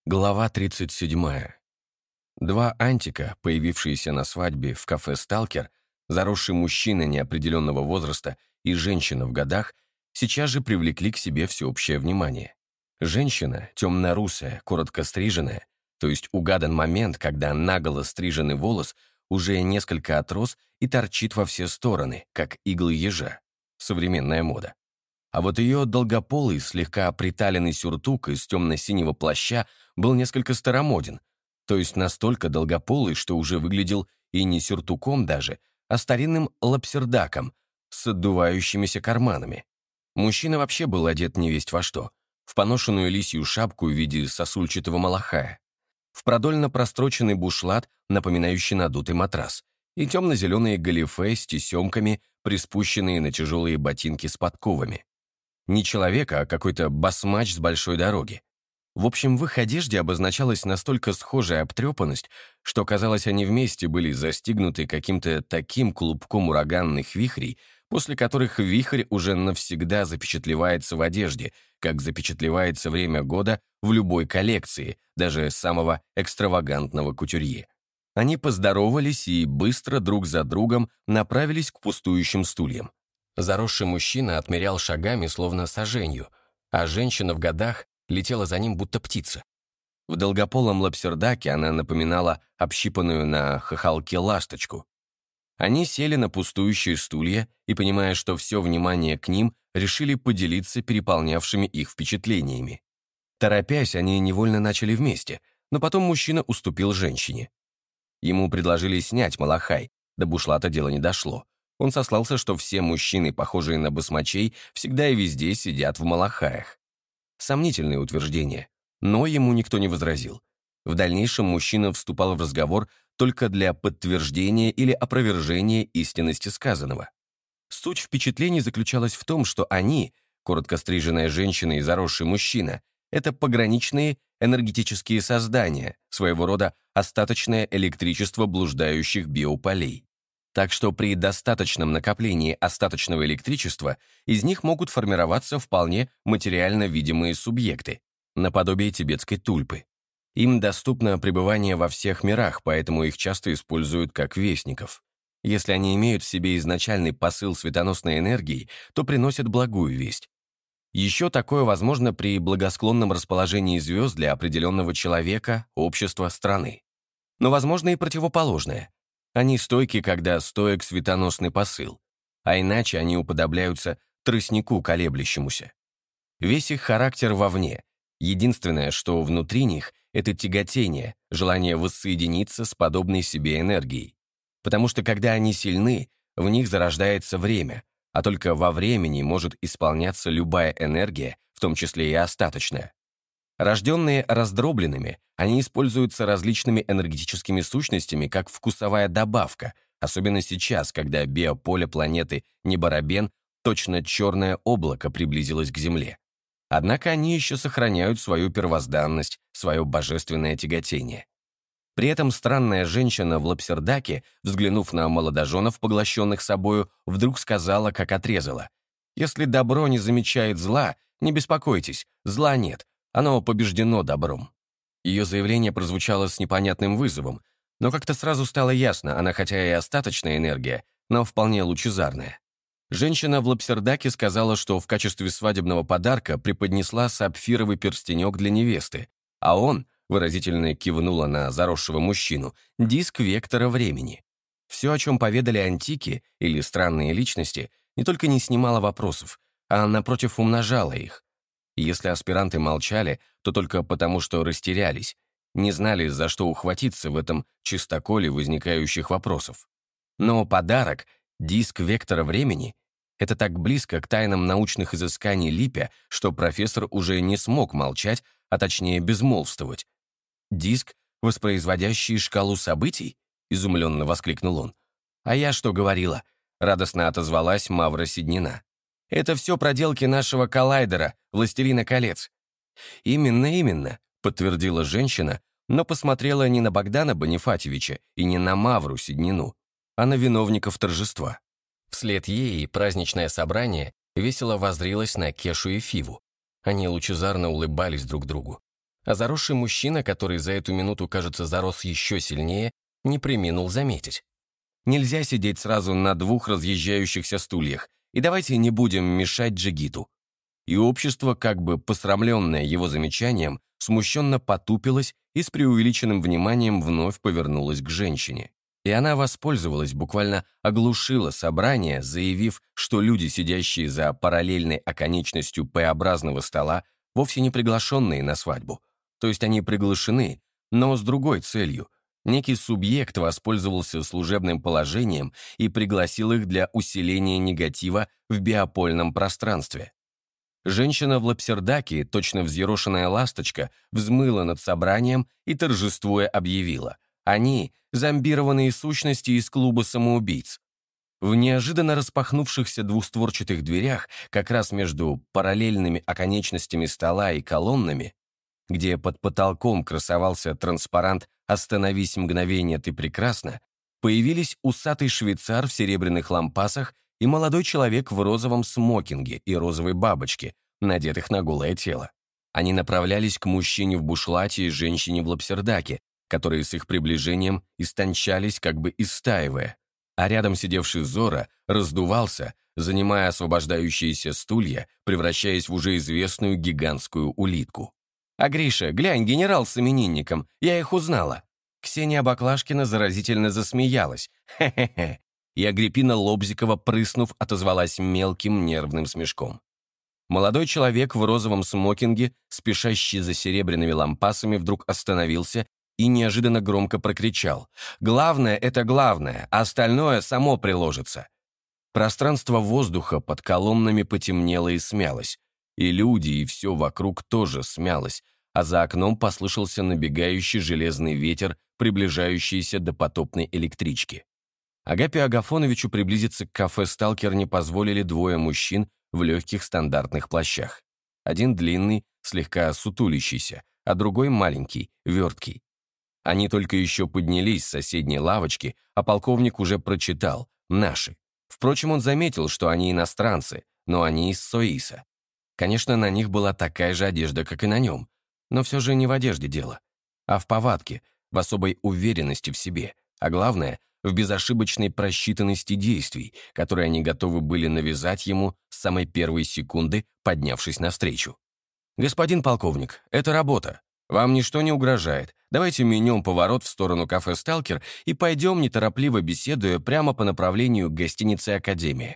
Глава 37. Два антика, появившиеся на свадьбе в кафе «Сталкер», заросший мужчина неопределенного возраста и женщина в годах, сейчас же привлекли к себе всеобщее внимание. Женщина, темно-русая, коротко стриженная, то есть угадан момент, когда наголо стриженный волос уже несколько отрос и торчит во все стороны, как иглы ежа. Современная мода. А вот ее долгополый, слегка приталенный сюртук из темно-синего плаща был несколько старомоден, то есть настолько долгополый, что уже выглядел и не сюртуком даже, а старинным лапсердаком с отдувающимися карманами. Мужчина вообще был одет невесть во что, в поношенную лисью шапку в виде сосульчатого малахая, в продольно простроченный бушлат, напоминающий надутый матрас, и темно-зеленые галифе с тесемками, приспущенные на тяжелые ботинки с подковами. Не человека, а какой-то басмач с большой дороги. В общем, в их одежде обозначалась настолько схожая обтрепанность, что, казалось, они вместе были застигнуты каким-то таким клубком ураганных вихрей, после которых вихрь уже навсегда запечатлевается в одежде, как запечатлевается время года в любой коллекции, даже самого экстравагантного кутюрье. Они поздоровались и быстро друг за другом направились к пустующим стульям. Заросший мужчина отмерял шагами, словно саженью, а женщина в годах летела за ним, будто птица. В долгополом лапсердаке она напоминала общипанную на хохолке ласточку. Они сели на пустующие стулья и, понимая, что все внимание к ним, решили поделиться переполнявшими их впечатлениями. Торопясь, они невольно начали вместе, но потом мужчина уступил женщине. Ему предложили снять малахай, до бушлата дело не дошло. Он сослался, что все мужчины, похожие на басмачей, всегда и везде сидят в малахаях. Сомнительное утверждение, но ему никто не возразил. В дальнейшем мужчина вступал в разговор только для подтверждения или опровержения истинности сказанного. Суть впечатлений заключалась в том, что они, коротко стриженная женщина и заросший мужчина, это пограничные энергетические создания, своего рода остаточное электричество блуждающих биополей. Так что при достаточном накоплении остаточного электричества из них могут формироваться вполне материально видимые субъекты, наподобие тибетской тульпы. Им доступно пребывание во всех мирах, поэтому их часто используют как вестников. Если они имеют в себе изначальный посыл светоносной энергии, то приносят благую весть. Еще такое возможно при благосклонном расположении звезд для определенного человека, общества, страны. Но возможно и противоположное. Они стойки, когда стоек светоносный посыл, а иначе они уподобляются тростнику колеблющемуся. Весь их характер вовне. Единственное, что внутри них, это тяготение, желание воссоединиться с подобной себе энергией. Потому что когда они сильны, в них зарождается время, а только во времени может исполняться любая энергия, в том числе и остаточная. Рожденные раздробленными, они используются различными энергетическими сущностями как вкусовая добавка, особенно сейчас, когда биополе планеты Неборобен, точно черное облако, приблизилось к Земле. Однако они еще сохраняют свою первозданность, свое божественное тяготение. При этом странная женщина в лапсердаке, взглянув на молодоженов, поглощенных собою, вдруг сказала, как отрезала: «Если добро не замечает зла, не беспокойтесь, зла нет. Оно побеждено добром». Ее заявление прозвучало с непонятным вызовом, но как-то сразу стало ясно, она хотя и остаточная энергия, но вполне лучезарная. Женщина в лапсердаке сказала, что в качестве свадебного подарка преподнесла сапфировый перстенек для невесты, а он, выразительно кивнула на заросшего мужчину, диск вектора времени. Все, о чем поведали антики или странные личности, не только не снимало вопросов, а, напротив, умножало их. Если аспиранты молчали, то только потому, что растерялись, не знали, за что ухватиться в этом чистоколе возникающих вопросов. Но подарок, диск вектора времени, это так близко к тайнам научных изысканий Липпя, что профессор уже не смог молчать, а точнее безмолвствовать. «Диск, воспроизводящий шкалу событий?» — изумленно воскликнул он. «А я что говорила?» — радостно отозвалась Мавра Седнина. «Это все проделки нашего коллайдера, Властелина колец». «Именно», — подтвердила женщина, но посмотрела не на Богдана Бонифатьевича и не на Мавру Седнину, а на виновников торжества. Вслед ей праздничное собрание весело воззрилось на Кешу и Фиву. Они лучезарно улыбались друг другу. А заросший мужчина, который за эту минуту, кажется, зарос еще сильнее, не преминул заметить. Нельзя сидеть сразу на двух разъезжающихся стульях, и давайте не будем мешать джигиту. И общество, как бы посрамленное его замечанием, смущенно потупилось и с преувеличенным вниманием вновь повернулось к женщине. И она воспользовалась, буквально оглушила собрание, заявив, что люди, сидящие за параллельной оконечностью П-образного стола, вовсе не приглашенные на свадьбу. То есть они приглашены, но с другой целью. Некий субъект воспользовался служебным положением и пригласил их для усиления негатива в биопольном пространстве. Женщина в лапсердаке, точно взъерошенная ласточка, взмыла над собранием и торжествуя объявила: они – зомбированные сущности из клуба самоубийц. В неожиданно распахнувшихся двустворчатых дверях, как раз между параллельными оконечностями стола и колоннами, где под потолком красовался транспарант «Остановись мгновение, ты прекрасна», появились усатый швейцар в серебряных лампасах и молодой человек в розовом смокинге и розовой бабочке, надетых на голое тело. Они направлялись к мужчине в бушлате и женщине в лапсердаке, которые с их приближением истончались, как бы истаивая, а рядом сидевший Зора раздувался, занимая освобождающиеся стулья, превращаясь в уже известную гигантскую улитку. «А Гриша, глянь, генерал с именинником, я их узнала!» Ксения Баклашкина заразительно засмеялась. «Хе-хе-хе!» И Агриппина Лобзикова, прыснув, отозвалась мелким нервным смешком. Молодой человек в розовом смокинге, спешащий за серебряными лампасами, вдруг остановился и неожиданно громко прокричал: «Главное — это главное, а остальное само приложится». Пространство воздуха под колоннами потемнело и смялось, и люди, и все вокруг тоже смялось, а за окном послышался набегающий железный ветер, приближающийся до потопной электрички. Агапию Агафоновичу приблизиться к кафе «Сталкер» не позволили двое мужчин в легких стандартных плащах. Один длинный, слегка сутулящийся, а другой маленький, верткий. Они только еще поднялись с соседней лавочки, а полковник уже прочитал «Наши». Впрочем, он заметил, что они иностранцы, но они из Соиса. Конечно, на них была такая же одежда, как и на нем, но все же не в одежде дело, а в повадке, в особой уверенности в себе, а главное, в безошибочной просчитанности действий, которые они готовы были навязать ему с самой первой секунды, поднявшись навстречу. «Господин полковник, это работа. Вам ничто не угрожает. Давайте минем поворот в сторону кафе «Сталкер» и пойдем, неторопливо беседуя, прямо по направлению к гостинице «Академия».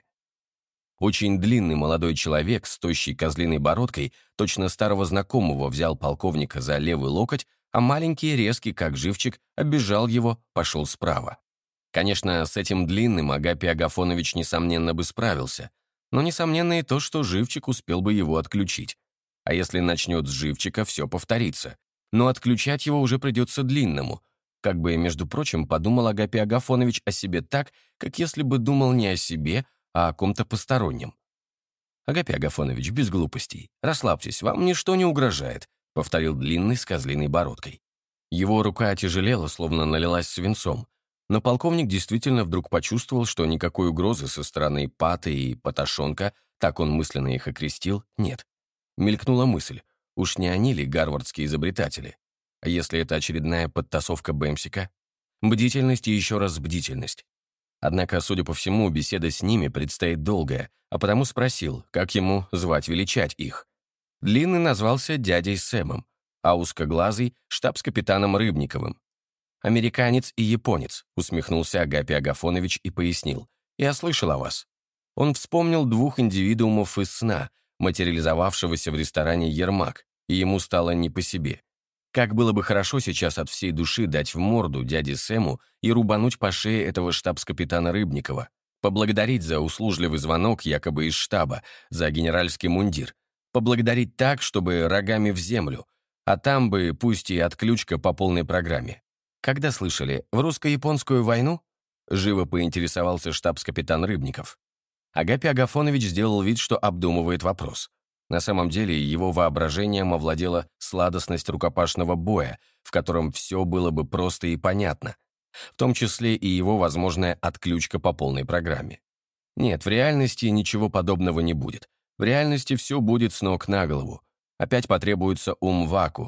Очень длинный молодой человек с тощей козлиной бородкой, точно старого знакомого, взял полковника за левый локоть, а маленький, резкий, как живчик, оббежал его, пошел справа. Конечно, с этим длинным Агапий Агафонович, несомненно, бы справился, но несомненно и то, что живчик успел бы его отключить. А если начнет с живчика, все повторится. Но отключать его уже придется длинному. Как бы, между прочим, подумал Агапий Агафонович о себе так, как если бы думал не о себе, а о ком-то постороннем. «Агапий Агафонович, без глупостей. Расслабьтесь, вам ничто не угрожает», — повторил длинный с козлиной бородкой. Его рука отяжелела, словно налилась свинцом. Но полковник действительно вдруг почувствовал, что никакой угрозы со стороны Паты и Паташонка, так он мысленно их окрестил, нет. Мелькнула мысль, уж не они ли гарвардские изобретатели? А если это очередная подтасовка Бэмсика? Бдительность и еще раз бдительность. Однако, судя по всему, беседа с ними предстоит долгая, а потому спросил, как ему звать-величать их. Длинный назвался дядей Сэмом, а узкоглазый — штабс-капитаном Рыбниковым. «Американец и японец», — усмехнулся Агапий Агафонович и пояснил. «Я слышал о вас». Он вспомнил двух индивидуумов из сна, материализовавшегося в ресторане «Ермак», и ему стало не по себе. Как было бы хорошо сейчас от всей души дать в морду дяде Сэму и рубануть по шее этого штабс-капитана Рыбникова, поблагодарить за услужливый звонок якобы из штаба, за генеральский мундир, поблагодарить так, чтобы рогами в землю, а там бы пусть и отключка по полной программе. «Когда слышали? В русско-японскую войну?» Живо поинтересовался штабс-капитан Рыбников. Агапий Агафонович сделал вид, что обдумывает вопрос. На самом деле его воображением овладела сладостность рукопашного боя, в котором все было бы просто и понятно, в том числе и его возможная отключка по полной программе. Нет, в реальности ничего подобного не будет. В реальности все будет с ног на голову. Опять потребуется ум-ваку.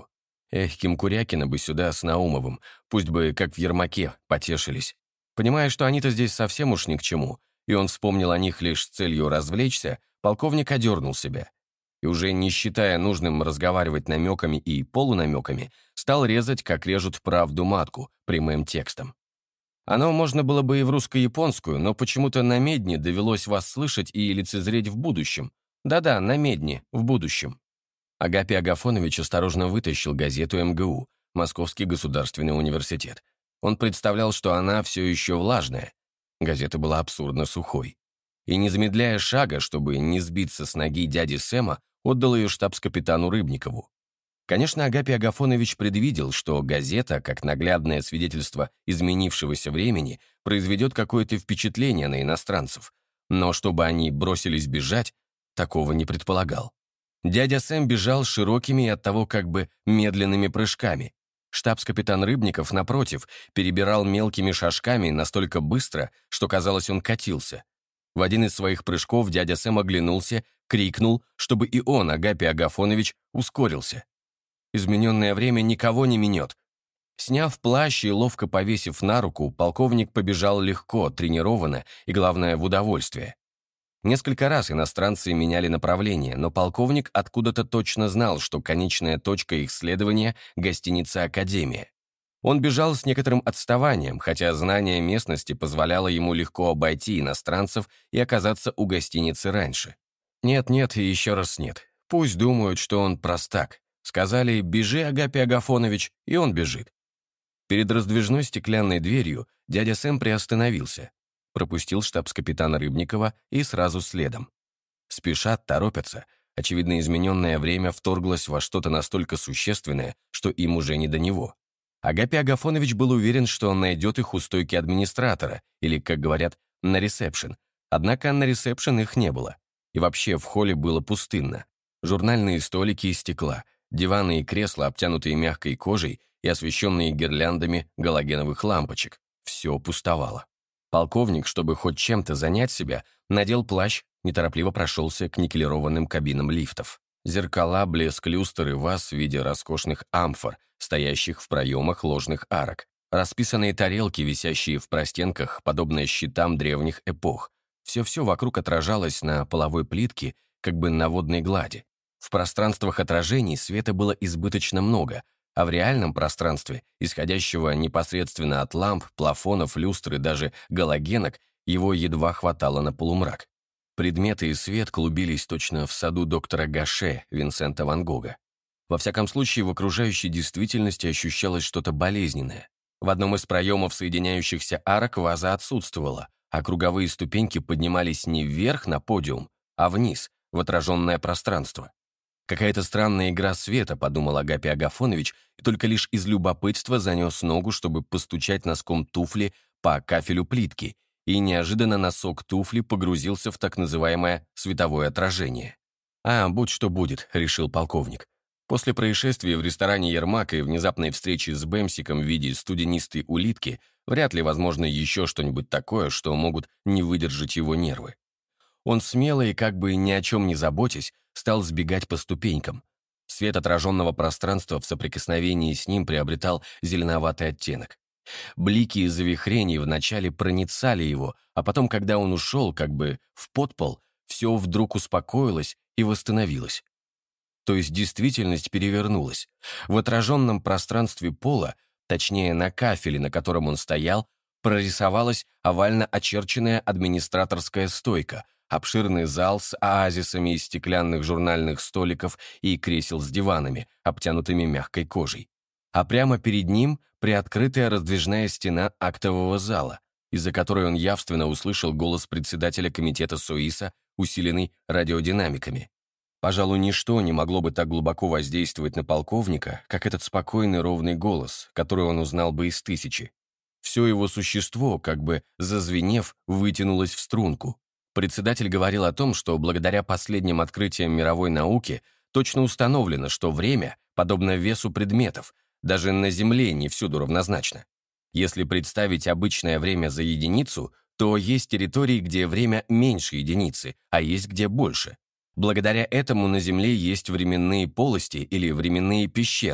Эх, Кимкурякина бы сюда с Наумовым, пусть бы, как в Ермаке, потешились. Понимая, что они-то здесь совсем уж ни к чему, и он вспомнил о них лишь с целью развлечься, полковник одернул себя. И уже не считая нужным разговаривать намеками и полунамеками, стал резать, как режут правду матку, прямым текстом. Оно можно было бы и в русско-японскую, но почему-то на медне довелось вас слышать и лицезреть в будущем. Да-да, на медне, в будущем. Агапий Агафонович осторожно вытащил газету МГУ, Московский государственный университет. Он представлял, что она все еще влажная. Газета была абсурдно сухой. И, не замедляя шага, чтобы не сбиться с ноги дяди Сэма, отдал ее штабс-капитану Рыбникову. Конечно, Агапий Агафонович предвидел, что газета, как наглядное свидетельство изменившегося времени, произведет какое-то впечатление на иностранцев, но чтобы они бросились бежать, такого не предполагал. Дядя Сэм бежал широкими и оттого как бы медленными прыжками. Штабс-капитан Рыбников, напротив, перебирал мелкими шажками настолько быстро, что, казалось, он катился. В один из своих прыжков дядя Сэм оглянулся, крикнул, чтобы и он, Агапий Агафонович, ускорился. Измененное время никого не минет. Сняв плащ и ловко повесив на руку, полковник побежал легко, тренированно и, главное, в удовольствие. Несколько раз иностранцы меняли направление, но полковник откуда-то точно знал, что конечная точка их следования – гостиница «Академия». Он бежал с некоторым отставанием, хотя знание местности позволяло ему легко обойти иностранцев и оказаться у гостиницы раньше. Нет-нет и еще раз нет. Пусть думают, что он простак. Сказали «бежи, Агапий Агафонович», и он бежит. Перед раздвижной стеклянной дверью дядя Сэм приостановился, пропустил штабс-капитана Рыбникова и сразу следом. Спешат, торопятся. Очевидно, измененное время вторглось во что-то настолько существенное, что им уже не до него. Агапий Агафонович был уверен, что он найдет их у стойки администратора, или, как говорят, на ресепшн. Однако на ресепшн их не было. И вообще в холле было пустынно. Журнальные столики из стекла, диваны и кресла, обтянутые мягкой кожей и освещенные гирляндами галогеновых лампочек. Все пустовало. Полковник, чтобы хоть чем-то занять себя, надел плащ, неторопливо прошелся к никелированным кабинам лифтов. Зеркала, блеск люстр и ваз в виде роскошных амфор, стоящих в проемах ложных арок. Расписанные тарелки, висящие в простенках, подобно щитам древних эпох. Все-все вокруг отражалось на половой плитке, как бы на водной глади. В пространствах отражений света было избыточно много, а в реальном пространстве, исходящего непосредственно от ламп, плафонов, люстр и даже галогенок, его едва хватало на полумрак. Предметы и свет клубились точно в саду доктора Гаше, Винсента ван Гога. Во всяком случае, в окружающей действительности ощущалось что-то болезненное. В одном из проемов соединяющихся арок ваза отсутствовала, а круговые ступеньки поднимались не вверх на подиум, а вниз, в отраженное пространство. «Какая-то странная игра света», — подумал Агапий Агафонович, и только лишь из любопытства занес ногу, чтобы постучать носком туфли по кафелю плитки, и неожиданно носок туфли погрузился в так называемое световое отражение. «А, будь что будет», — решил полковник. После происшествия в ресторане «Ермак» и внезапной встречи с Бэмсиком в виде студенистой улитки вряд ли возможно еще что-нибудь такое, что могут не выдержать его нервы. Он смело и как бы ни о чем не заботясь, стал сбегать по ступенькам. Свет отраженного пространства в соприкосновении с ним приобретал зеленоватый оттенок. Блики и завихрения вначале проницали его, а потом, когда он ушел, как бы в подпол, все вдруг успокоилось и восстановилось. То есть действительность перевернулась. В отраженном пространстве пола, точнее на кафеле, на котором он стоял, прорисовалась овально очерченная администраторская стойка, обширный зал с оазисами из стеклянных журнальных столиков и кресел с диванами, обтянутыми мягкой кожей. А прямо перед ним приоткрытая раздвижная стена актового зала, из-за которой он явственно услышал голос председателя комитета СОИСа, усиленный радиодинамиками. Пожалуй, ничто не могло бы так глубоко воздействовать на полковника, как этот спокойный ровный голос, который он узнал бы из тысячи. Все его существо, как бы зазвенев, вытянулось в струнку. Председатель говорил о том, что благодаря последним открытиям мировой науки точно установлено, что время, подобно весу предметов, даже на Земле не всюду равнозначно. Если представить обычное время за единицу, то есть территории, где время меньше единицы, а есть где больше. Благодаря этому на Земле есть временные полости или временные пещеры,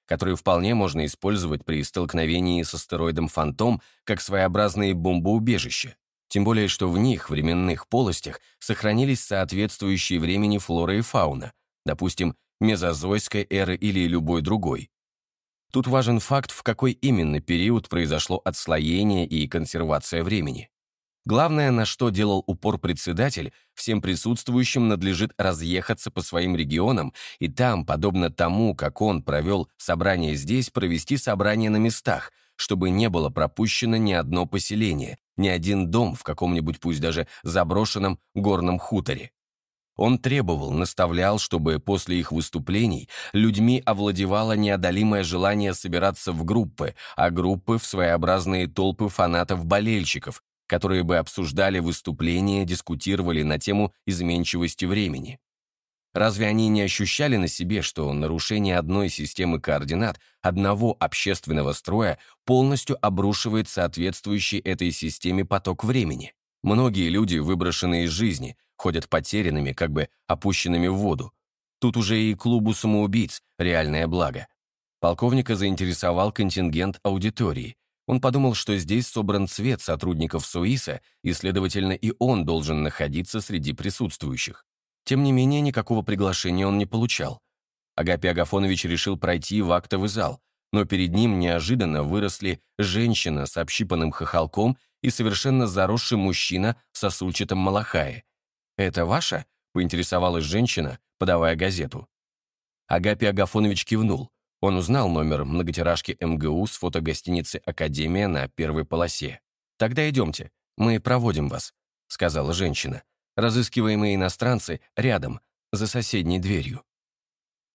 которые вполне можно использовать при столкновении с астероидом «Фантом» как своеобразные бомбоубежища. Тем более, что в них, временных полостях, сохранились соответствующие времени флора и фауна, допустим, мезозойской эры или любой другой. Тут важен факт, в какой именно период произошло отслоение и консервация времени. Главное, на что делал упор председатель, всем присутствующим надлежит разъехаться по своим регионам и там, подобно тому, как он провел собрание здесь, провести собрание на местах, чтобы не было пропущено ни одно поселение, ни один дом в каком-нибудь, пусть даже заброшенном горном хуторе. Он требовал, наставлял, чтобы после их выступлений людьми овладевало неодолимое желание собираться в группы, а группы в своеобразные толпы фанатов-болельщиков, которые бы обсуждали выступления, дискутировали на тему изменчивости времени. Разве они не ощущали на себе, что нарушение одной системы координат, одного общественного строя полностью обрушивает соответствующий этой системе поток времени? Многие люди, выброшенные из жизни, ходят потерянными, как бы опущенными в воду. Тут уже и клубу самоубийц реальное благо. Полковника заинтересовал контингент аудитории. Он подумал, что здесь собран цвет сотрудников СОИСа, и, следовательно, и он должен находиться среди присутствующих. Тем не менее, никакого приглашения он не получал. Агапий Агафонович решил пройти в актовый зал, но перед ним неожиданно выросли женщина с общипанным хохолком и совершенно заросший мужчина в сосульчатом малахае. «Это ваша?» — поинтересовалась женщина, подавая газету. Агапий Агафонович кивнул. Он узнал номер многотиражки МГУ с фотогостиницы «Академия» на первой полосе. «Тогда идемте, мы проводим вас», — сказала женщина. «Разыскиваемые иностранцы рядом, за соседней дверью».